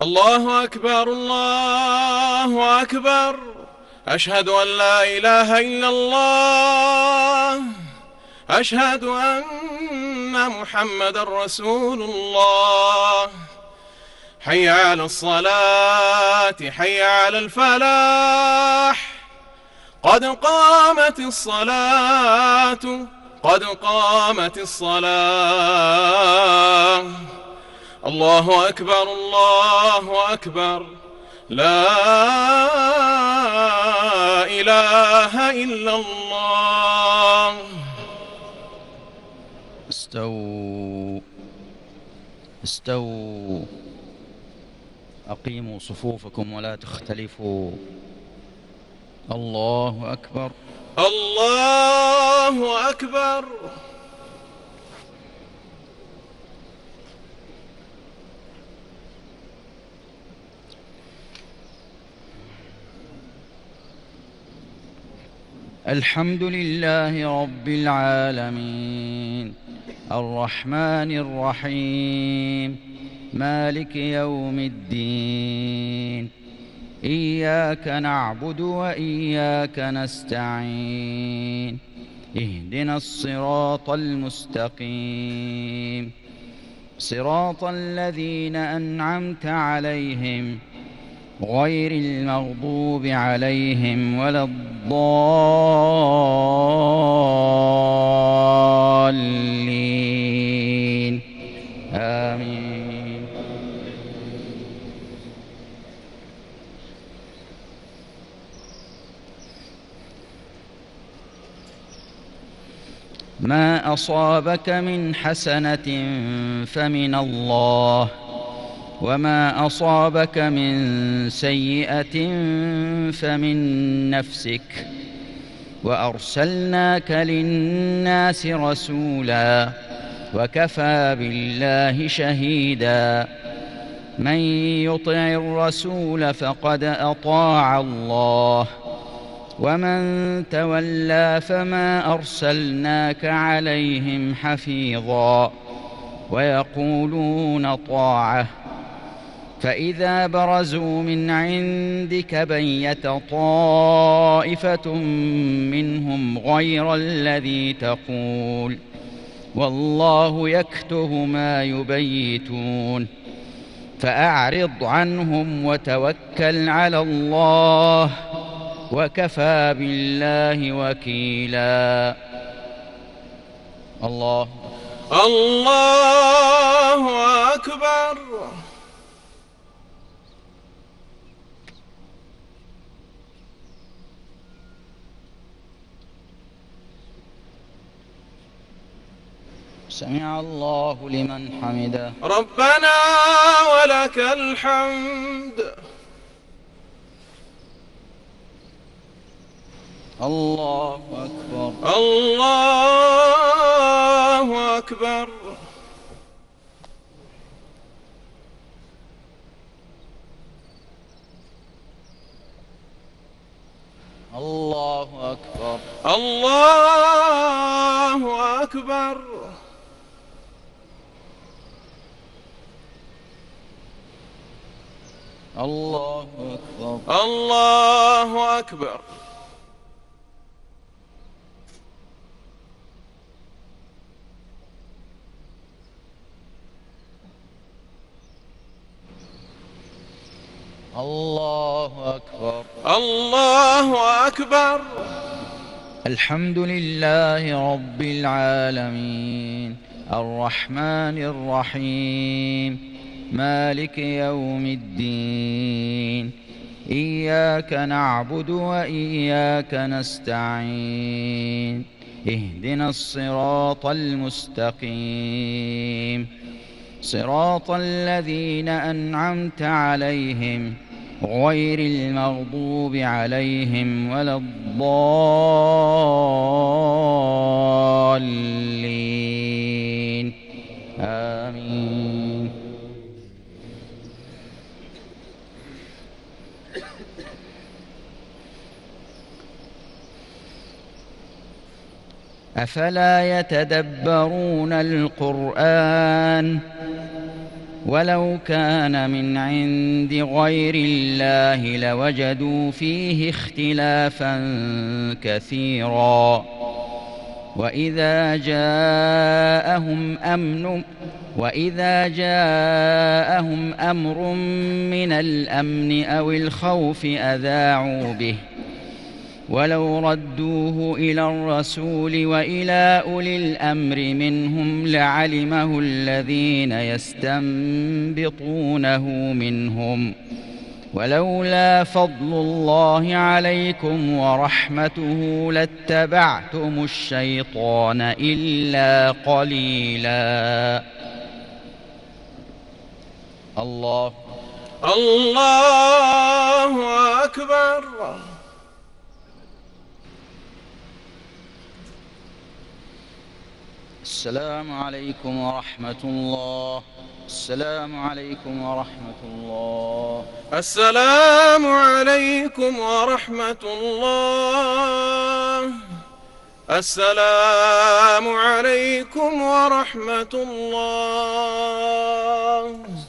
الله أكبر الله أكبر. أشهد أن لا إله إلا الله. أشهد أن محمدًا رسول الله. حي على الصلاة حي على الفلاح. قد قامت الصلاة قد قامت الصلاة. الله أكبر الله أكبر. لا إله إلا الله. استووا استووا، أقيموا صفوفكم ولا تختلفوا. الله أكبر الله أكبر. الحمد لله رب العالمين، الرحمن الرحيم، مالك يوم الدين. إياك نعبد وإياك نستعين. اهدنا الصراط المستقيم، صراط الذين أنعمت عليهم غير المغضوب عليهم ولا الضالين. آمين. ما أصابك من حسنة فمن الله، وما أصابك من سيئة فمن نفسك، وأرسلناك للناس رسولا وكفى بالله شهيدا. من يطع الرسول فقد أطاع الله، ومن تولى فما أرسلناك عليهم حفيظا. ويقولون طاعة، فإذا برزوا من عندك بيت طائفة منهم غير الذي تقول، والله يكتب ما يبيتون. فأعرض عنهم وتوكل على الله، وكفى بالله وكيلا. الله أكبر. سمع الله لمن حمده. ربنا ولك الحمد. الله أكبر الله أكبر. الله أكبر الله أكبر. الله أكبر الله أكبر. الله أكبر الله أكبر. الحمد لله رب العالمين، الرحمن الرحيم، مالك يوم الدين. إياك نعبد وإياك نستعين. اهدنا الصراط المستقيم، صراط الذين أنعمت عليهم غير المغضوب عليهم ولا الضالين. آمين. أفلا يتدبرون القرآن ولو كان من عند غير الله لوجدوا فيه اختلافا كثيرا. وإذا جاءهم أمر من الأمن أو الخوف أذاعوا به، ولو ردوه إلى الرسول وإلى أولي الأمر منهم لعلمه الذين يستنبطونه منهم، ولولا فضل الله عليكم ورحمته لاتبعتم الشيطان إلا قليلا. الله أكبر. السلام عليكم ورحمة الله. السلام عليكم ورحمة الله. السلام عليكم ورحمة الله. السلام عليكم ورحمة الله.